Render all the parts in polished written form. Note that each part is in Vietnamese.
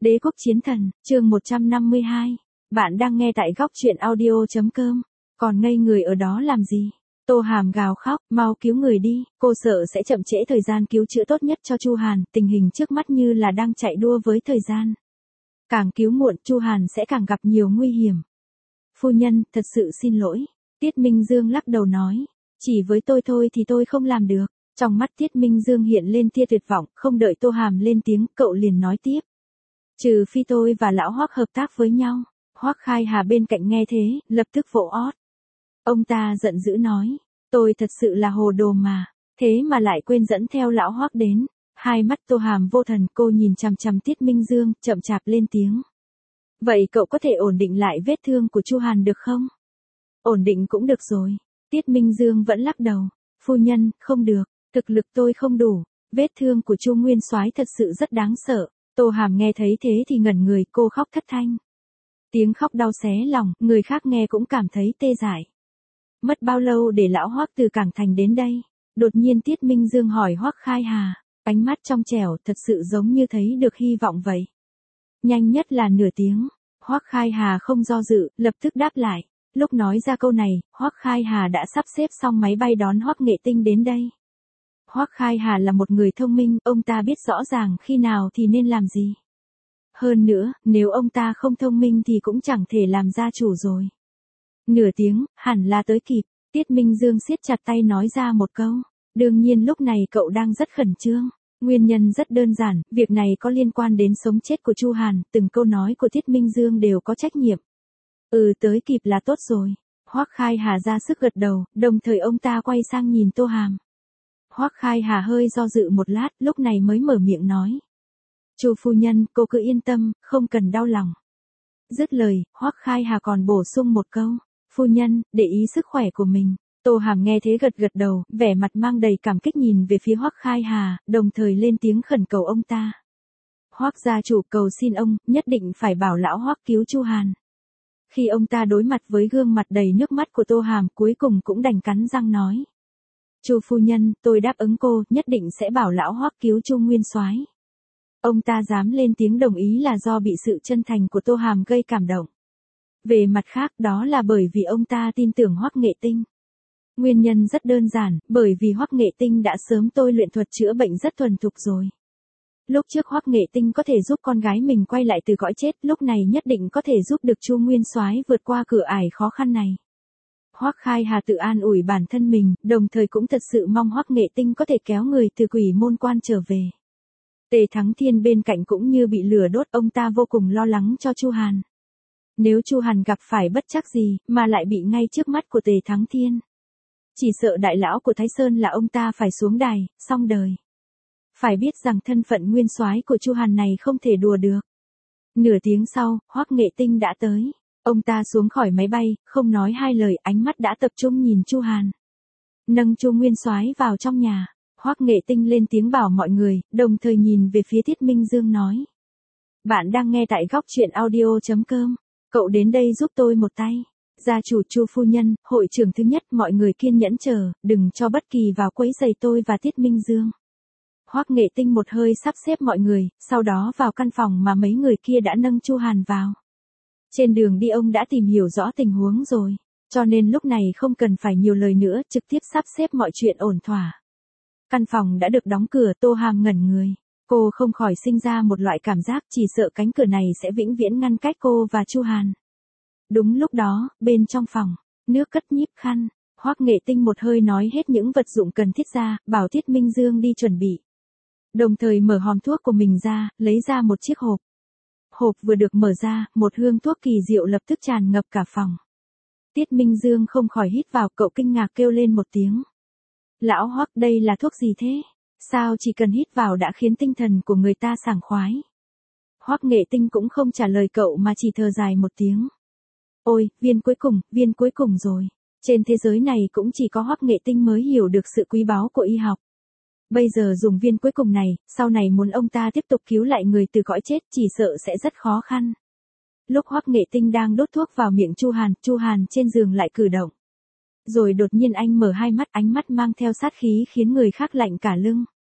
Đế quốc chiến thần, chương 152. Bạn đang nghe tại góc truyện audio.com. Còn ngây người ở đó làm gì? Tô Hàm gào khóc, mau cứu người đi, cô sợ sẽ chậm trễ thời gian cứu chữa tốt nhất cho Chu Hàn, tình hình trước mắt như là đang chạy đua với thời gian. Càng cứu muộn, Chu Hàn sẽ càng gặp nhiều nguy hiểm. Phu nhân, thật sự xin lỗi. Tiết Minh Dương lắc đầu nói, chỉ với tôi thôi thì tôi không làm được. Trong mắt Tiết Minh Dương hiện lên tia tuyệt vọng, không đợi Tô Hàm lên tiếng, cậu liền nói tiếp. Trừ phi tôi và lão Hoắc hợp tác với nhau. Hoắc Khai Hà bên cạnh nghe thế, lập tức vỗ ót. Ông ta giận dữ nói, tôi thật sự là hồ đồ mà, thế mà lại quên dẫn theo lão Hoắc đến. Hai mắt Tô Hàm vô thần, cô nhìn chằm chằm Tiết Minh Dương, chậm chạp lên tiếng. Vậy cậu có thể ổn định lại vết thương của Chu Hàn được không? Ổn định cũng được rồi. Tiết Minh Dương vẫn lắc đầu. Phu nhân, không được, thực lực tôi không đủ, vết thương của Chu Nguyên Soái thật sự rất đáng sợ. Tô Hàm nghe thấy thế thì ngẩn người, cô khóc thất thanh. Tiếng khóc đau xé lòng, người khác nghe cũng cảm thấy tê dại. Mất bao lâu để lão Hoắc từ Cảng Thành đến đây? Đột nhiên Tiết Minh Dương hỏi Hoắc Khai Hà, ánh mắt trong trẻo thật sự giống như thấy được hy vọng vậy. Nhanh nhất là nửa tiếng. Hoắc Khai Hà không do dự, lập tức đáp lại. Lúc nói ra câu này, Hoắc Khai Hà đã sắp xếp xong máy bay đón Hoắc Nghệ Tinh đến đây. Hoắc Khai Hà là một người thông minh, ông ta biết rõ ràng khi nào thì nên làm gì. Hơn nữa, nếu ông ta không thông minh thì cũng chẳng thể làm gia chủ rồi. Nửa tiếng, hẳn là tới kịp. Tiết Minh Dương siết chặt tay nói ra một câu. Đương nhiên lúc này cậu đang rất khẩn trương. Nguyên nhân rất đơn giản, việc này có liên quan đến sống chết của Chu Hàn, từng câu nói của Tiết Minh Dương đều có trách nhiệm. Tới kịp là tốt rồi. Hoắc Khai Hà ra sức gật đầu, đồng thời ông ta quay sang nhìn Tô Hàm. Hoắc Khai Hà hơi do dự một lát, lúc này mới mở miệng nói. Chu phu nhân, cô cứ yên tâm, không cần đau lòng. Dứt lời, Hoắc Khai Hà còn bổ sung một câu. Phu nhân, để ý sức khỏe của mình. Tô Hàm nghe thế gật gật đầu, vẻ mặt mang đầy cảm kích nhìn về phía Hoắc Khai Hà, đồng thời lên tiếng khẩn cầu ông ta. Hoắc gia chủ, cầu xin ông, nhất định phải bảo lão Hoắc cứu Chu Hàn. Khi ông ta đối mặt với gương mặt đầy nước mắt của Tô Hàm, cuối cùng cũng đành cắn răng nói. Chu phu nhân, tôi đáp ứng cô, nhất định sẽ bảo lão Hoắc cứu Chu Nguyên Soái. Ông ta dám lên tiếng đồng ý là do bị sự chân thành của Tô Hàm gây cảm động. Về mặt khác, đó là bởi vì ông ta tin tưởng Hoắc Nghệ Tinh. Nguyên nhân rất đơn giản, bởi vì Hoắc Nghệ Tinh đã sớm tôi luyện thuật chữa bệnh rất thuần thục rồi. Lúc trước Hoắc Nghệ Tinh có thể giúp con gái mình quay lại từ cõi chết, lúc này nhất định có thể giúp được Chu Nguyên Soái vượt qua cửa ải khó khăn này. Hoắc Khai Hà tự an ủi bản thân mình, đồng thời cũng thật sự mong Hoắc Nghệ Tinh có thể kéo người từ Quỷ Môn Quan trở về. Tề Thắng Thiên bên cạnh cũng như bị lửa đốt, ông ta vô cùng lo lắng cho Chu Hàn. Nếu Chu Hàn gặp phải bất trắc gì, mà lại bị ngay trước mắt của Tề Thắng Thiên. Chỉ sợ đại lão của Thái Sơn là ông ta phải xuống đài, xong đời. Phải biết rằng thân phận nguyên soái của Chu Hàn này không thể đùa được. Nửa tiếng sau, Hoắc Nghệ Tinh đã tới. Ông ta xuống khỏi máy bay, không nói hai lời, ánh mắt đã tập trung nhìn Chu Hàn. Nâng Chu Nguyên Soái vào trong nhà, Hoắc Nghệ Tinh lên tiếng bảo mọi người, đồng thời nhìn về phía Tiết Minh Dương nói. Bạn đang nghe tại góc truyện audio.com, cậu đến đây giúp tôi một tay. Gia chủ Chu phu nhân, hội trưởng thứ nhất, mọi người kiên nhẫn chờ, đừng cho bất kỳ vào quấy rầy tôi và Tiết Minh Dương. Hoắc Nghệ Tinh một hơi sắp xếp mọi người, sau đó vào căn phòng mà mấy người kia đã nâng Chu Hàn vào. Trên đường đi ông đã tìm hiểu rõ tình huống rồi, cho nên lúc này không cần phải nhiều lời nữa, trực tiếp sắp xếp mọi chuyện ổn thỏa. Căn phòng đã được đóng cửa, Tô Hàm ngẩn người. Cô không khỏi sinh ra một loại cảm giác chỉ sợ cánh cửa này sẽ vĩnh viễn ngăn cách cô và Chu Hàn. Đúng lúc đó, bên trong phòng, nước cất nhíp khăn, Hoắc Nghệ Tinh một hơi nói hết những vật dụng cần thiết ra, bảo Tiết Minh Dương đi chuẩn bị. Đồng thời mở hòm thuốc của mình ra, lấy ra một chiếc hộp. Hộp vừa được mở ra, một hương thuốc kỳ diệu lập tức tràn ngập cả phòng. Tiết Minh Dương không khỏi hít vào, cậu kinh ngạc kêu lên một tiếng. Lão Hoắc, đây là thuốc gì thế? Sao chỉ cần hít vào đã khiến tinh thần của người ta sảng khoái? Hoắc Nghệ Tinh cũng không trả lời cậu mà chỉ thở dài một tiếng. Ôi, viên cuối cùng rồi. Trên thế giới này cũng chỉ có Hoắc Nghệ Tinh mới hiểu được sự quý báu của y học. Bây giờ dùng viên cuối cùng này, sau này muốn ông ta tiếp tục cứu lại người từ cõi chết chỉ sợ sẽ rất khó khăn. Lúc Hoắc Nghệ Tinh đang đốt thuốc vào miệng Chu Hàn trên giường lại cử động. Rồi đột nhiên anh mở hai mắt, ánh mắt mang theo sát khí khiến người khác lạnh cả lưng.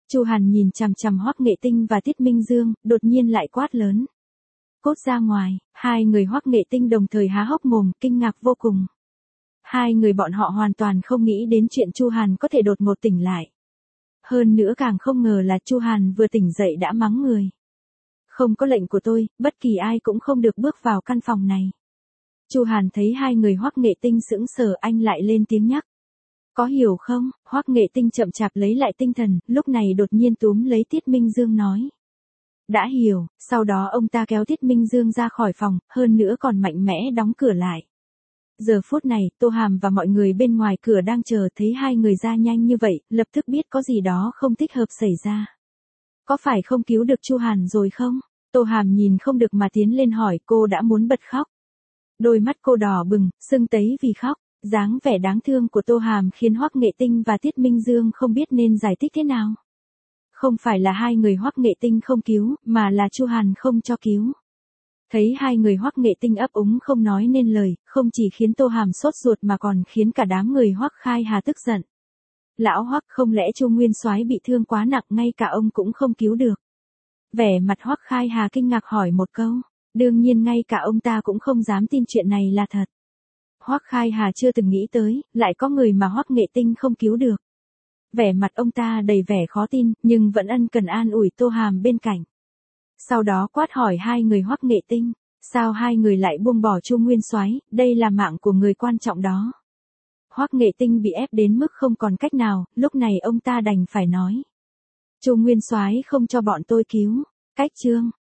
Chu Hàn nhìn chằm chằm Hoắc Nghệ Tinh và Tiết Minh Dương, đột nhiên lại quát lớn. Cút ra ngoài, hai người Hoắc Nghệ Tinh đồng thời há hốc mồm, kinh ngạc vô cùng. Hai người bọn họ hoàn toàn không nghĩ đến chuyện Chu Hàn có thể đột ngột tỉnh lại. Hơn nữa càng không ngờ là Chu Hàn vừa tỉnh dậy đã mắng người. Không có lệnh của tôi, bất kỳ ai cũng không được bước vào căn phòng này. Chu Hàn thấy hai người Hoắc Nghệ Tinh sững sờ, anh lại lên tiếng nhắc. Có hiểu không? Hoắc Nghệ Tinh chậm chạp lấy lại tinh thần, lúc này đột nhiên túm lấy Tiết Minh Dương nói. Đã hiểu, sau đó ông ta kéo Tiết Minh Dương ra khỏi phòng, hơn nữa còn mạnh mẽ đóng cửa lại. Giờ phút này, Tô Hàm và mọi người bên ngoài cửa đang chờ, thấy hai người ra nhanh như vậy, lập tức biết có gì đó không thích hợp xảy ra. Có phải không cứu được Chu Hàn rồi không? Tô Hàm nhìn không được mà tiến lên hỏi, cô đã muốn bật khóc. Đôi mắt cô đỏ bừng, sưng tấy vì khóc. Dáng vẻ đáng thương của Tô Hàm khiến Hoắc Nghệ Tinh và Tiết Minh Dương không biết nên giải thích thế nào. Không phải là hai người Hoắc Nghệ Tinh không cứu, mà là Chu Hàn không cho cứu. Thấy hai người Hoắc Nghệ Tinh ấp úng không nói nên lời, không chỉ khiến Tô Hàm sốt ruột mà còn khiến cả đám người Hoắc Khai Hà tức giận. Lão Hoắc, không lẽ Chu Nguyên Soái bị thương quá nặng ngay cả ông cũng không cứu được? Vẻ mặt Hoắc Khai Hà kinh ngạc hỏi một câu. Đương nhiên ngay cả ông ta cũng không dám tin chuyện này là thật. Hoắc Khai Hà chưa từng nghĩ tới, lại có người mà Hoắc Nghệ Tinh không cứu được. Vẻ mặt ông ta đầy vẻ khó tin, nhưng vẫn ân cần an ủi Tô Hàm bên cạnh. Sau đó quát hỏi hai người Hoắc Nghệ Tinh, sao hai người lại buông bỏ Chu Nguyên Soái, đây là mạng của người quan trọng đó. Hoắc Nghệ Tinh bị ép đến mức không còn cách nào, lúc này ông ta đành phải nói. Chu Nguyên Soái không cho bọn tôi cứu. Cách chương